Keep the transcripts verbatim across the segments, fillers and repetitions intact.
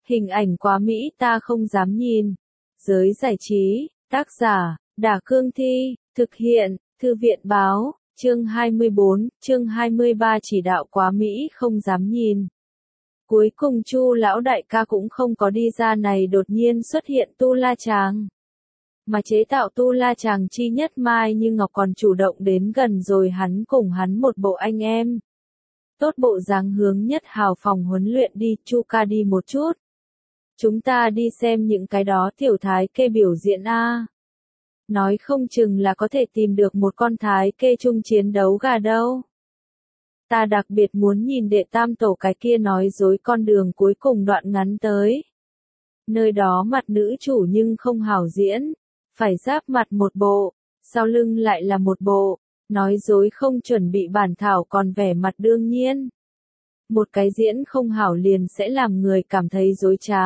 Hình ảnh quá mỹ ta không dám nhìn. Giới giải trí, tác giả, Đả Cương Thi, thực hiện, Thư viện Báo, chương hai mươi bốn, chương hai mươi ba chỉ đạo quá mỹ không dám nhìn. Cuối cùng Chu lão đại ca cũng không có đi ra này đột nhiên xuất hiện Tu La Chàng. Mà chế tạo Tu La Chàng chi nhất Mai Như Ngọc còn chủ động đến gần rồi hắn cùng hắn một bộ anh em. Tốt bộ dáng hướng Nhất Hào phòng huấn luyện đi, Chu ca đi một chút. Chúng ta đi xem những cái đó tiểu thái kê biểu diễn a. Nói không chừng là có thể tìm được một con thái kê chung chiến đấu gà đâu. Ta đặc biệt muốn nhìn đệ tam tổ cái kia nói dối con đường cuối cùng đoạn ngắn tới. Nơi đó mặt nữ chủ nhưng không hảo diễn, phải giáp mặt một bộ, sau lưng lại là một bộ, nói dối không chuẩn bị bản thảo còn vẻ mặt đương nhiên. Một cái diễn không hảo liền sẽ làm người cảm thấy dối trá.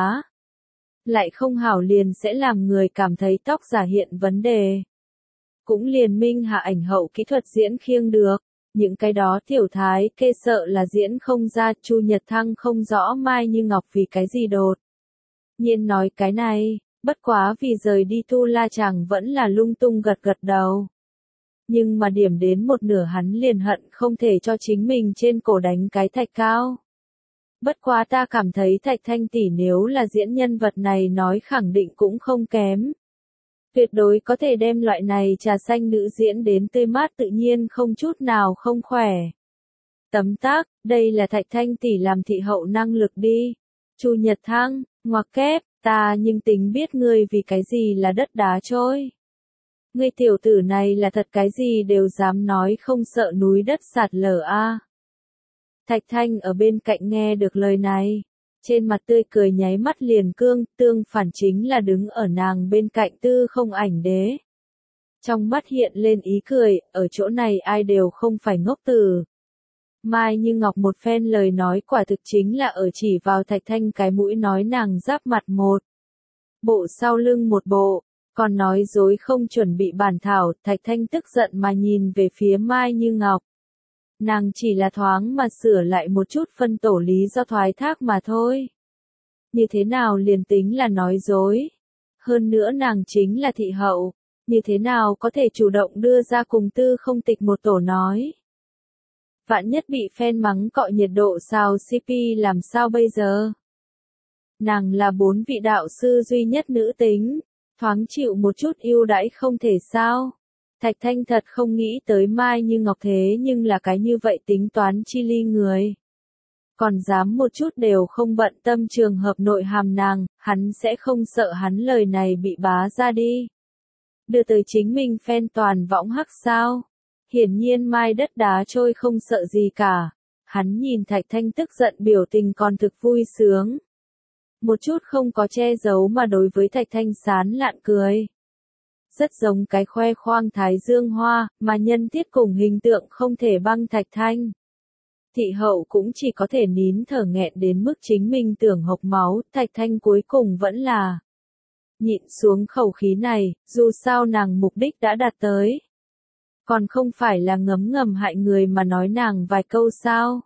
Lại không hảo liền sẽ làm người cảm thấy tóc giả hiện vấn đề. Cũng liền minh hạ ảnh hậu kỹ thuật diễn khiêng được. Những cái đó tiểu thái kê sợ là diễn không ra. Chu Nhật Thăng không rõ Mai Như Ngọc vì cái gì đột nhiên nói cái này, bất quá vì rời đi Tu La Chàng vẫn là lung tung gật gật đầu. Nhưng mà điểm đến một nửa hắn liền hận không thể cho chính mình trên cổ đánh cái thạch cao. Bất quá ta cảm thấy Thạch Thanh tỷ nếu là diễn nhân vật này nói khẳng định cũng không kém. Tuyệt đối có thể đem loại này trà xanh nữ diễn đến tươi mát tự nhiên không chút nào không khỏe. Tấm tắc, đây là Thạch Thanh tỷ làm thị hậu năng lực đi. Chu Nhật Thăng, ngoặc kép, ta nhưng tính biết ngươi vì cái gì là đất đá trôi. Ngươi tiểu tử này là thật cái gì đều dám nói không sợ núi đất sạt lở a. Thạch Thanh ở bên cạnh nghe được lời này, trên mặt tươi cười nháy mắt liền cương, tương phản chính là đứng ở nàng bên cạnh Tư Không Ảnh Đế. Trong mắt hiện lên ý cười, ở chỗ này ai đều không phải ngốc tử. Mai Như Ngọc một phen lời nói quả thực chính là ở chỉ vào Thạch Thanh cái mũi nói nàng giáp mặt một bộ sau lưng một bộ, còn nói dối không chuẩn bị bản thảo. Thạch Thanh tức giận mà nhìn về phía Mai Như Ngọc. Nàng chỉ là thoáng mà sửa lại một chút phân tổ lý do thoái thác mà thôi. Như thế nào liền tính là nói dối. Hơn nữa nàng chính là thị hậu, như thế nào có thể chủ động đưa ra cùng Tư Không Tịch một tổ nói. Vạn nhất bị fan mắng cọ nhiệt độ sao xê pê làm sao bây giờ? Nàng là bốn vị đạo sư duy nhất nữ tính, thoáng chịu một chút ưu đãi không thể sao? Thạch Thanh thật không nghĩ tới Mai Như Ngọc thế nhưng là cái như vậy tính toán chi ly người. Còn dám một chút đều không bận tâm trường hợp nội hàm nàng, hắn sẽ không sợ hắn lời này bị bá ra đi. Đưa tới chính mình fan toàn võng hắc sao. Hiển nhiên Mai đất đá trôi không sợ gì cả. Hắn nhìn Thạch Thanh tức giận biểu tình còn thực vui sướng. Một chút không có che giấu mà đối với Thạch Thanh sán lạn cười. Rất giống cái khoe khoang thái dương hoa, mà nhân tiết cùng hình tượng không thể băng Thạch Thanh. Thị hậu cũng chỉ có thể nín thở nghẹn đến mức chính mình tưởng hộc máu. Thạch Thanh cuối cùng vẫn là nhịn xuống khẩu khí này, dù sao nàng mục đích đã đạt tới. Còn không phải là ngấm ngầm hại người mà nói nàng vài câu sao.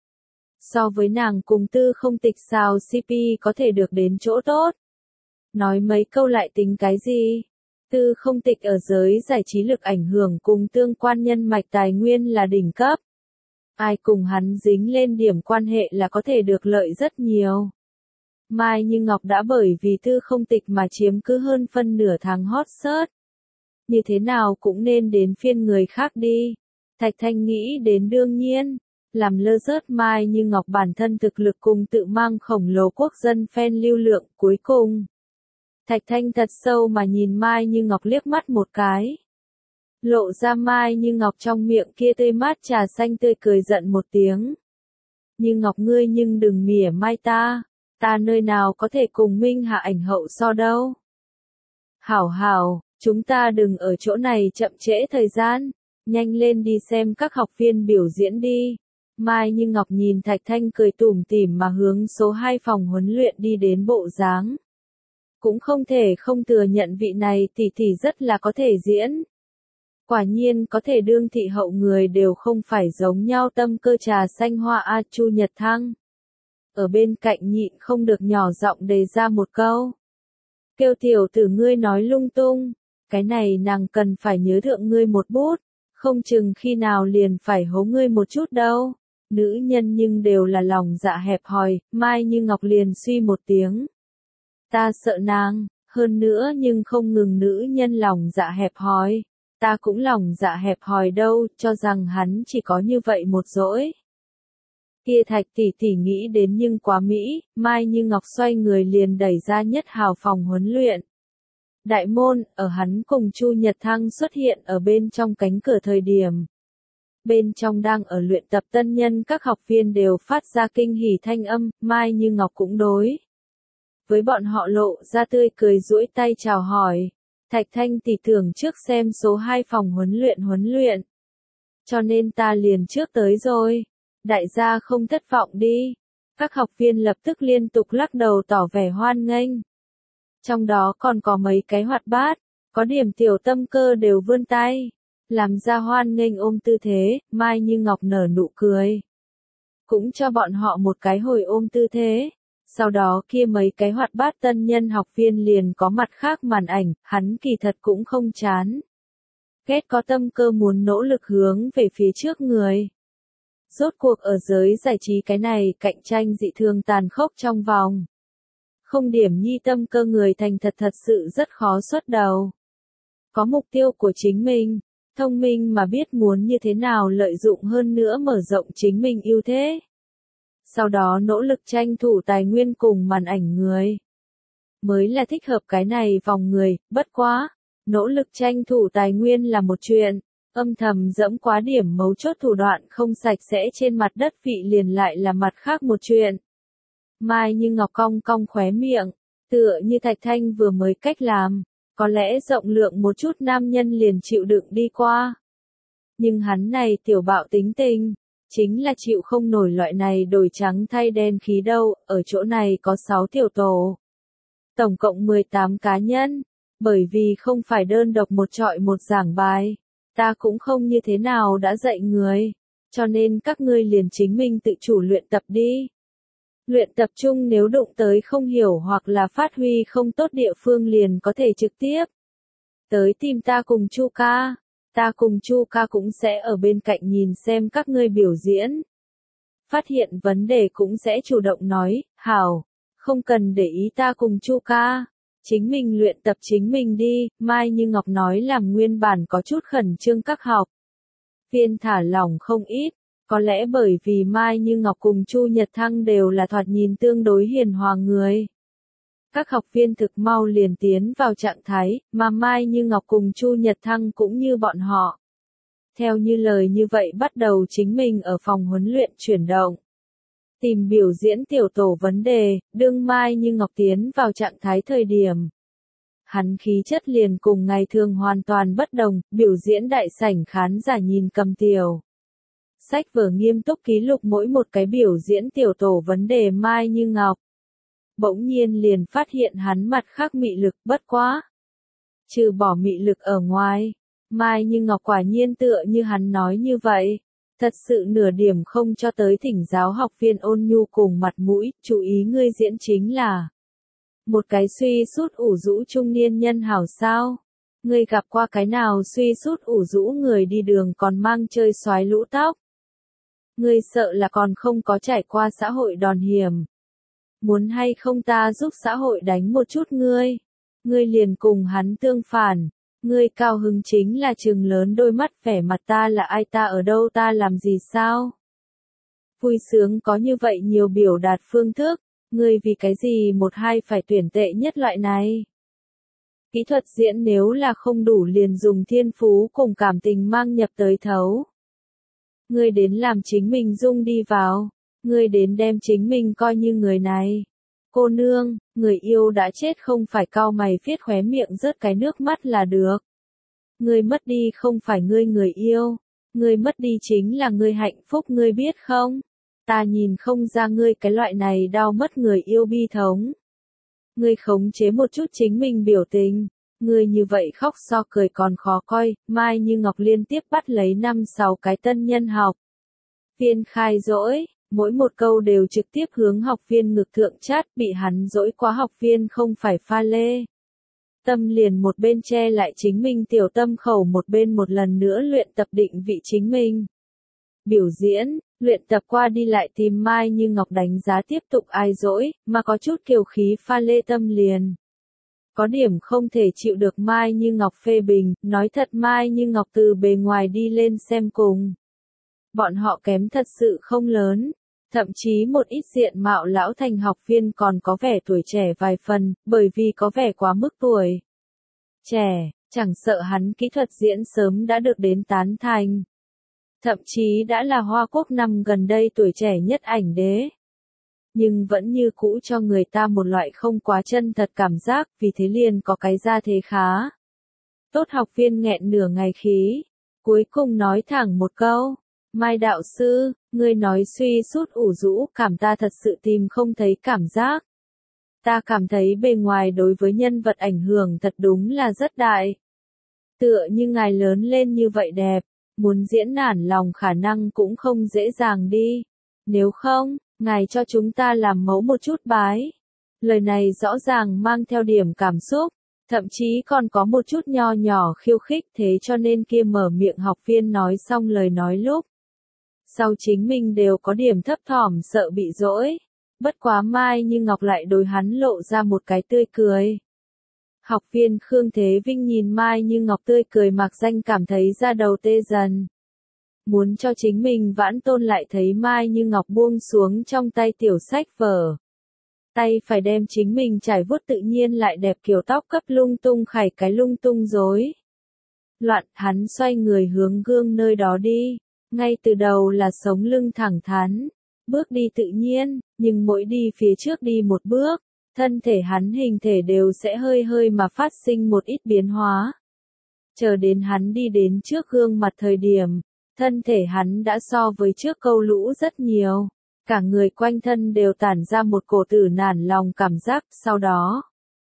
So với nàng cùng Tư Không Tịch sao xê pê có thể được đến chỗ tốt. Nói mấy câu lại tính cái gì? Tư Không Tịch ở giới giải trí lực ảnh hưởng cùng tương quan nhân mạch tài nguyên là đỉnh cấp. Ai cùng hắn dính lên điểm quan hệ là có thể được lợi rất nhiều. Mai Như Ngọc đã bởi vì Tư Không Tịch mà chiếm cứ hơn phân nửa tháng hot search. Như thế nào cũng nên đến phiên người khác đi. Thạch Thanh nghĩ đến đương nhiên, làm lơ rớt Mai Như Ngọc bản thân thực lực cùng tự mang khổng lồ quốc dân fan lưu lượng cuối cùng. Thạch Thanh thật sâu mà nhìn Mai Như Ngọc liếc mắt một cái. Lộ ra Mai Như Ngọc trong miệng kia tươi mát trà xanh tươi cười giận một tiếng. Như Ngọc ngươi nhưng đừng mỉa mai ta, ta nơi nào có thể cùng Minh Hạ ảnh hậu so đâu. Hảo hảo, chúng ta đừng ở chỗ này chậm trễ thời gian, nhanh lên đi xem các học viên biểu diễn đi. Mai Như Ngọc nhìn Thạch Thanh cười tủm tỉm mà hướng số hai phòng huấn luyện đi đến bộ dáng. Cũng không thể không thừa nhận vị này tỷ tỷ rất là có thể diễn. Quả nhiên có thể đương thị hậu người đều không phải giống nhau tâm cơ trà xanh hoa a Chu Nhật Thăng. ở bên cạnh nhịn không được nhỏ giọng đề ra một câu. Kêu tiểu tử ngươi nói lung tung, cái này nàng cần phải nhớ thượng ngươi một bút, không chừng khi nào liền phải hố ngươi một chút đâu. Nữ nhân nhưng đều là lòng dạ hẹp hòi, Mai Như Ngọc liền suy một tiếng. Ta sợ nàng, hơn nữa nhưng không ngừng nữ nhân lòng dạ hẹp hòi. Ta cũng lòng dạ hẹp hòi đâu, cho rằng hắn chỉ có như vậy một dỗi. Kia Thạch tỷ tỷ nghĩ đến nhưng quá mỹ, Mai Như Ngọc xoay người liền đẩy ra Nhất Hào phòng huấn luyện. Đại môn, ở hắn cùng Chu Nhật Thăng xuất hiện ở bên trong cánh cửa thời điểm. Bên trong đang ở luyện tập tân nhân các học viên đều phát ra kinh hỉ thanh âm, Mai Như Ngọc cũng đối. Với bọn họ lộ ra tươi cười duỗi tay chào hỏi. Thạch Thanh tỷ tưởng trước xem số hai phòng huấn luyện huấn luyện. Cho nên ta liền trước tới rồi. Đại gia không thất vọng đi. Các học viên lập tức liên tục lắc đầu tỏ vẻ hoan nghênh. Trong đó còn có mấy cái hoạt bát, có điểm tiểu tâm cơ đều vươn tay. Làm ra hoan nghênh ôm tư thế, Mai Như Ngọc nở nụ cười. Cũng cho bọn họ một cái hồi ôm tư thế. Sau đó kia mấy cái hoạt bát tân nhân học viên liền có mặt khác màn ảnh, hắn kỳ thật cũng không chán. Ghét có tâm cơ muốn nỗ lực hướng về phía trước người. Rốt cuộc ở giới giải trí cái này cạnh tranh dị thường tàn khốc trong vòng. Không điểm nhi tâm cơ người thành thật thật sự rất khó xuất đầu. Có mục tiêu của chính mình, thông minh mà biết muốn như thế nào lợi dụng hơn nữa mở rộng chính mình ưu thế. Sau đó nỗ lực tranh thủ tài nguyên cùng màn ảnh người. Mới là thích hợp cái này vòng người, bất quá. Nỗ lực tranh thủ tài nguyên là một chuyện, âm thầm dẫm quá điểm mấu chốt thủ đoạn không sạch sẽ trên mặt đất vị liền lại là mặt khác một chuyện. Mai Như Ngọc cong cong khóe miệng, tựa như Thạch Thanh vừa mới cách làm, có lẽ rộng lượng một chút nam nhân liền chịu đựng đi qua. Nhưng hắn này tiểu bạo tính tình, chính là chịu không nổi loại này đổi trắng thay đen khí đâu, ở chỗ này có sáu tiểu tổ. Tổng cộng mười tám cá nhân, bởi vì không phải đơn độc một trọi một giảng bài, ta cũng không như thế nào đã dạy người, cho nên các ngươi liền chính mình tự chủ luyện tập đi. Luyện tập chung nếu đụng tới không hiểu hoặc là phát huy không tốt địa phương liền có thể trực tiếp tới tìm ta cùng Chu ca. Ta cùng Chu ca cũng sẽ ở bên cạnh nhìn xem các ngươi biểu diễn. Phát hiện vấn đề cũng sẽ chủ động nói, hảo, không cần để ý ta cùng Chu ca. Chính mình luyện tập chính mình đi, Mai Như Ngọc nói làm nguyên bản có chút khẩn trương các học viên thả lỏng không ít, có lẽ bởi vì Mai Như Ngọc cùng Chu Nhật Thăng đều là thoạt nhìn tương đối hiền hòa người. Các học viên thực mau liền tiến vào trạng thái, mà Mai Như Ngọc cùng Chu Nhật Thăng cũng như bọn họ. Theo như lời như vậy bắt đầu chính mình ở phòng huấn luyện chuyển động. Tìm biểu diễn tiểu tổ vấn đề, đương Mai Như Ngọc tiến vào trạng thái thời điểm. Hắn khí chất liền cùng ngày thường hoàn toàn bất đồng, biểu diễn đại sảnh khán giả nhìn cầm tiểu. Sách vở nghiêm túc ký lục mỗi một cái biểu diễn tiểu tổ vấn đề Mai Như Ngọc. Bỗng nhiên liền phát hiện hắn mặt khác mị lực bất quá. Trừ bỏ mị lực ở ngoài, Mai Như Ngọc quả nhiên tựa như hắn nói như vậy. Thật sự nửa điểm không cho tới thỉnh giáo học viên ôn nhu cùng mặt mũi, chú ý ngươi diễn chính là một cái suy sút ủ rũ trung niên nhân hảo sao. Ngươi gặp qua cái nào suy sút ủ rũ người đi đường còn mang chơi xoái lũ tóc. Ngươi sợ là còn không có trải qua xã hội đòn hiểm. Muốn hay không ta giúp xã hội đánh một chút ngươi. Ngươi liền cùng hắn tương phản. Ngươi cao hứng chính là trừng lớn đôi mắt vẻ mặt ta là ai ta ở đâu ta làm gì sao? Vui sướng có như vậy nhiều biểu đạt phương thức, ngươi vì cái gì một hai phải tuyển tệ nhất loại này? Kỹ thuật diễn nếu là không đủ liền dùng thiên phú cùng cảm tình mang nhập tới thấu. Ngươi đến làm chính mình dung đi vào, ngươi đến đem chính mình coi như người này. Cô nương, người yêu đã chết không phải cau mày viết khóe miệng rớt cái nước mắt là được. Ngươi mất đi không phải ngươi người yêu, ngươi mất đi chính là ngươi hạnh phúc ngươi biết không? Ta nhìn không ra ngươi cái loại này đau mất người yêu bi thống. Ngươi khống chế một chút chính mình biểu tình, ngươi như vậy khóc so cười còn khó coi, Mai Như Ngọc liên tiếp bắt lấy năm sáu cái tân nhân học viên khai dỗi. Mỗi một câu đều trực tiếp hướng học viên ngực thượng chát, bị hắn dỗi quá học viên không phải pha lê. Tâm liền một bên che lại chính mình tiểu tâm khẩu, một bên một lần nữa luyện tập định vị chính mình. Biểu diễn, luyện tập qua đi lại tìm Mai Như Ngọc đánh giá tiếp tục ai dỗi, mà có chút kiều khí pha lê tâm liền. Có điểm không thể chịu được Mai Như Ngọc phê bình, nói thật Mai Như Ngọc từ bề ngoài đi lên xem cùng. Bọn họ kém thật sự không lớn. Thậm chí một ít diện mạo lão thành học viên còn có vẻ tuổi trẻ vài phần, bởi vì có vẻ quá mức tuổi trẻ, chẳng sợ hắn kỹ thuật diễn sớm đã được đến tán thành. Thậm chí đã là Hoa Quốc năm gần đây tuổi trẻ nhất ảnh đế. Nhưng vẫn như cũ cho người ta một loại không quá chân thật cảm giác, vì thế liền có cái ra thế khá. Tốt học viên nghẹn nửa ngày khí, cuối cùng nói thẳng một câu. Mai đạo sư, ngươi nói suy sút ủ rũ, cảm ta thật sự tìm không thấy cảm giác. Ta cảm thấy bề ngoài đối với nhân vật ảnh hưởng thật đúng là rất đại. Tựa như ngài lớn lên như vậy đẹp, muốn diễn nản lòng khả năng cũng không dễ dàng đi. Nếu không, ngài cho chúng ta làm mẫu một chút bái. Lời này rõ ràng mang theo điểm cảm xúc, thậm chí còn có một chút nho nhỏ khiêu khích, thế cho nên kia mở miệng học viên nói xong lời nói lúc. Sau chính mình đều có điểm thấp thỏm sợ bị dỗi. Bất quá Mai Như Ngọc lại đối hắn lộ ra một cái tươi cười. Học viên Khương Thế Vinh nhìn Mai Như Ngọc tươi cười mạc danh cảm thấy da đầu tê dần. Muốn cho chính mình vãn tôn lại thấy Mai Như Ngọc buông xuống trong tay tiểu sách vở. Tay phải đem chính mình trải vuốt tự nhiên lại đẹp kiểu tóc cấp lung tung khải cái lung tung rối. Loạn, hắn xoay người hướng gương nơi đó đi. Ngay từ đầu là sống lưng thẳng thắn, bước đi tự nhiên, nhưng mỗi đi phía trước đi một bước, thân thể hắn hình thể đều sẽ hơi hơi mà phát sinh một ít biến hóa. Chờ đến hắn đi đến trước gương mặt thời điểm, thân thể hắn đã so với trước câu lũ rất nhiều, cả người quanh thân đều tản ra một cổ tử nản lòng cảm giác, sau đó.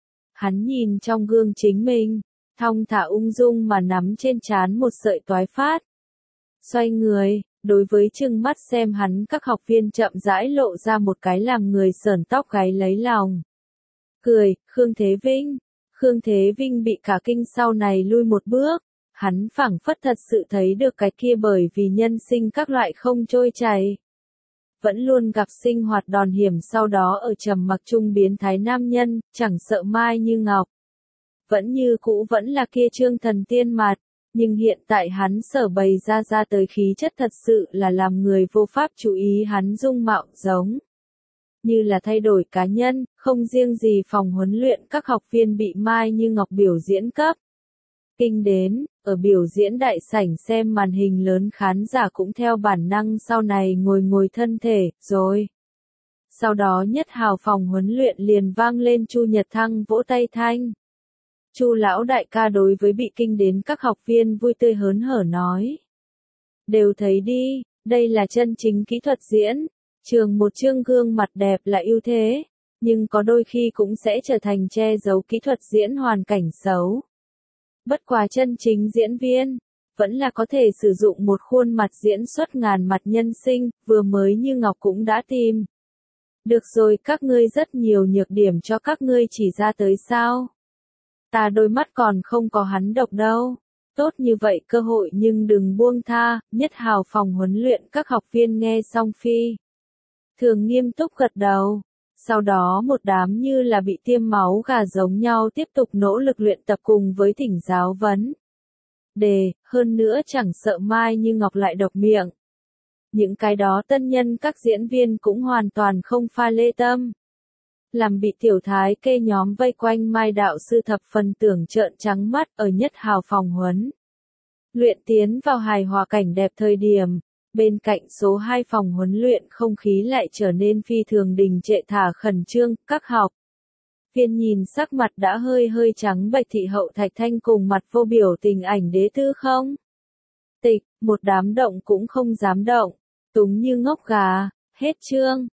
Hắn nhìn trong gương chính mình, thong thả ung dung mà nắm trên trán một sợi toái phát. Xoay người, đối với trừng mắt xem hắn các học viên chậm rãi lộ ra một cái làm người sởn tóc gáy lấy lòng. Cười, Khương Thế Vinh. Khương Thế Vinh bị cả kinh sau này lui một bước. Hắn phảng phất thật sự thấy được cái kia bởi vì nhân sinh các loại không trôi chảy. Vẫn luôn gặp sinh hoạt đòn hiểm sau đó ở trầm mặc trung biến thái nam nhân, chẳng sợ Mai Như Ngọc. Vẫn như cũ vẫn là kia trương thần tiên mặt. Nhưng hiện tại hắn sở bày ra ra tới khí chất thật sự là làm người vô pháp chú ý hắn dung mạo giống. Như là thay đổi cá nhân, không riêng gì phòng huấn luyện các học viên bị Mai Như Ngọc biểu diễn cấp. Kinh đến, ở biểu diễn đại sảnh xem màn hình lớn khán giả cũng theo bản năng sau này ngồi ngồi thân thể, rồi. Sau đó nhất hào phòng huấn luyện liền vang lên Chu Nhật Thăng vỗ tay thanh. Chu lão đại ca đối với bị kinh đến các học viên vui tươi hớn hở nói. Đều thấy đi, đây là chân chính kỹ thuật diễn. Trường một chương gương mặt đẹp là ưu thế, nhưng có đôi khi cũng sẽ trở thành che giấu kỹ thuật diễn hoàn cảnh xấu. Bất quá chân chính diễn viên, vẫn là có thể sử dụng một khuôn mặt diễn xuất ngàn mặt nhân sinh, vừa mới Như Ngọc cũng đã tìm. Được rồi, các ngươi rất nhiều nhược điểm cho các ngươi chỉ ra tới sao. Ta đôi mắt còn không có hắn độc đâu. Tốt như vậy cơ hội nhưng đừng buông tha, nhất hào phòng huấn luyện các học viên nghe xong phi. Thường nghiêm túc gật đầu. Sau đó một đám như là bị tiêm máu gà giống nhau tiếp tục nỗ lực luyện tập cùng với thỉnh giáo vấn. Đề, hơn nữa chẳng sợ Mai Như Ngọc lại độc miệng. Những cái đó tân nhân các diễn viên cũng hoàn toàn không pha lê tâm. Làm bị tiểu thái kê nhóm vây quanh Mai đạo sư thập phần tưởng trợn trắng mắt ở nhất hào phòng huấn. Luyện tiến vào hài hòa cảnh đẹp thời điểm, bên cạnh số hai phòng huấn luyện không khí lại trở nên phi thường đình trệ thả khẩn trương, các học. Viên nhìn sắc mặt đã hơi hơi trắng bệch thị hậu Thạch Thanh cùng mặt vô biểu tình ảnh đế tư không. Tịch, một đám động cũng không dám động, túng như ngốc gà, hết chương.